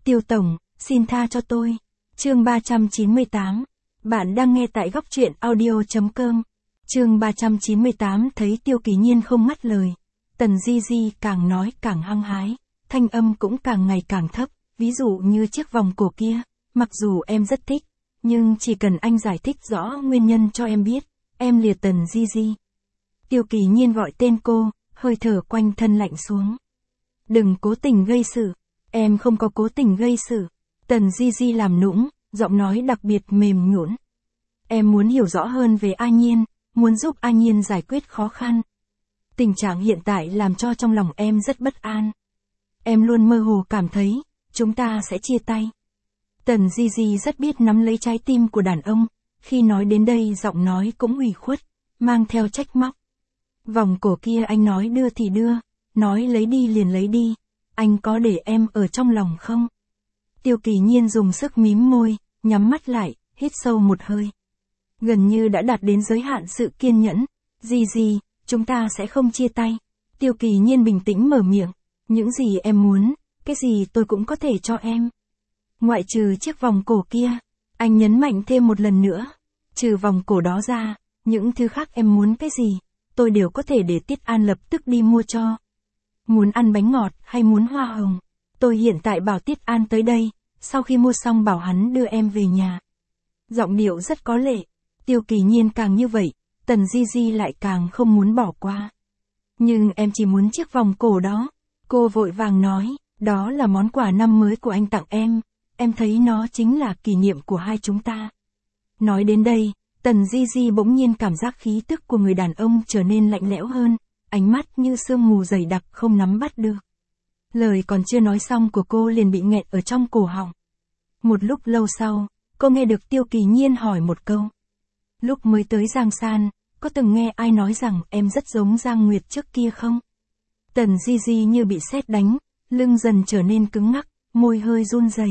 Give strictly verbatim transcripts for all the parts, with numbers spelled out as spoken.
Tiêu Tổng, xin tha cho tôi. Chương ba trăm chín mươi tám. Bạn đang nghe tại góc truyện audio chấm com. Chương ba trăm chín mươi tám. Thấy Tiêu Kỳ Nhiên không ngắt lời. Tần Di Di càng nói càng hăng hái, thanh âm cũng càng ngày càng thấp, ví dụ như chiếc vòng cổ kia, mặc dù em rất thích, nhưng chỉ cần anh giải thích rõ nguyên nhân cho em biết, em lìa Tần Di Di. Tiêu Kỳ Nhiên gọi tên cô, hơi thở quanh thân lạnh xuống. Đừng cố tình gây sự, em không có cố tình gây sự. Tần Di Di làm nũng, giọng nói đặc biệt mềm nhũn. Em muốn hiểu rõ hơn về A Nhiên, muốn giúp A Nhiên giải quyết khó khăn. Tình trạng hiện tại làm cho trong lòng em rất bất an. Em luôn mơ hồ cảm thấy, chúng ta sẽ chia tay. Tần Di Di rất biết nắm lấy trái tim của đàn ông, khi nói đến đây giọng nói cũng ủy khuất, mang theo trách móc. Vòng cổ kia anh nói đưa thì đưa, nói lấy đi liền lấy đi, anh có để em ở trong lòng không? Tiêu Kỳ Nhiên dùng sức mím môi, nhắm mắt lại, hít sâu một hơi. Gần như đã đạt đến giới hạn sự kiên nhẫn. Di Di, chúng ta sẽ không chia tay. Tiêu Kỳ Nhiên bình tĩnh mở miệng. Những gì em muốn, cái gì tôi cũng có thể cho em. Ngoại trừ chiếc vòng cổ kia, anh nhấn mạnh thêm một lần nữa. Trừ vòng cổ đó ra, những thứ khác em muốn cái gì, tôi đều có thể để Tiết An lập tức đi mua cho. Muốn ăn bánh ngọt hay muốn hoa hồng, tôi hiện tại bảo Tiết An tới đây, sau khi mua xong bảo hắn đưa em về nhà. Giọng điệu rất có lệ. Tiêu Kỳ Nhiên càng như vậy, Tần Di Di lại càng không muốn bỏ qua. Nhưng em chỉ muốn chiếc vòng cổ đó. Cô vội vàng nói, đó là món quà năm mới của anh tặng em, em thấy nó chính là kỷ niệm của hai chúng ta. Nói đến đây, Tần Di Di bỗng nhiên cảm giác khí tức của người đàn ông trở nên lạnh lẽo hơn, ánh mắt như sương mù dày đặc không nắm bắt được. Lời còn chưa nói xong của cô liền bị nghẹn ở trong cổ họng. Một lúc lâu sau, cô nghe được Tiêu Kỳ Nhiên hỏi một câu. Lúc mới tới Giang San, có từng nghe ai nói rằng em rất giống Giang Nguyệt trước kia không? Tần Di Di như bị sét đánh, lưng dần trở nên cứng ngắc, môi hơi run rẩy.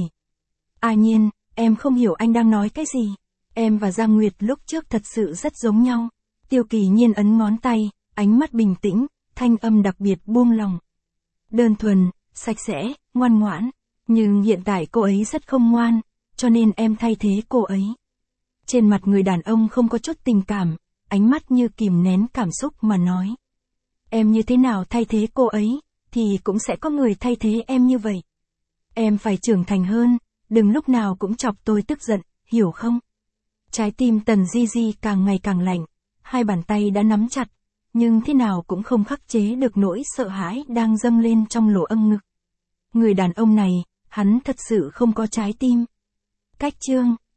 A Nhiên, em không hiểu anh đang nói cái gì. Em và Giang Nguyệt lúc trước thật sự rất giống nhau. Tiêu Kỳ Nhiên ấn ngón tay, ánh mắt bình tĩnh, thanh âm đặc biệt buông lòng. Đơn thuần, sạch sẽ, ngoan ngoãn. Nhưng hiện tại cô ấy rất không ngoan, cho nên em thay thế cô ấy. Trên mặt người đàn ông không có chút tình cảm, ánh mắt như kìm nén cảm xúc mà nói. Em như thế nào thay thế cô ấy, thì cũng sẽ có người thay thế em như vậy. Em phải trưởng thành hơn, đừng lúc nào cũng chọc tôi tức giận, hiểu không? Trái tim Tần Di Di càng ngày càng lạnh, hai bàn tay đã nắm chặt, nhưng thế nào cũng không khắc chế được nỗi sợ hãi đang dâng lên trong lỗ âm ngực. Người đàn ông này, hắn thật sự không có trái tim. Cách chương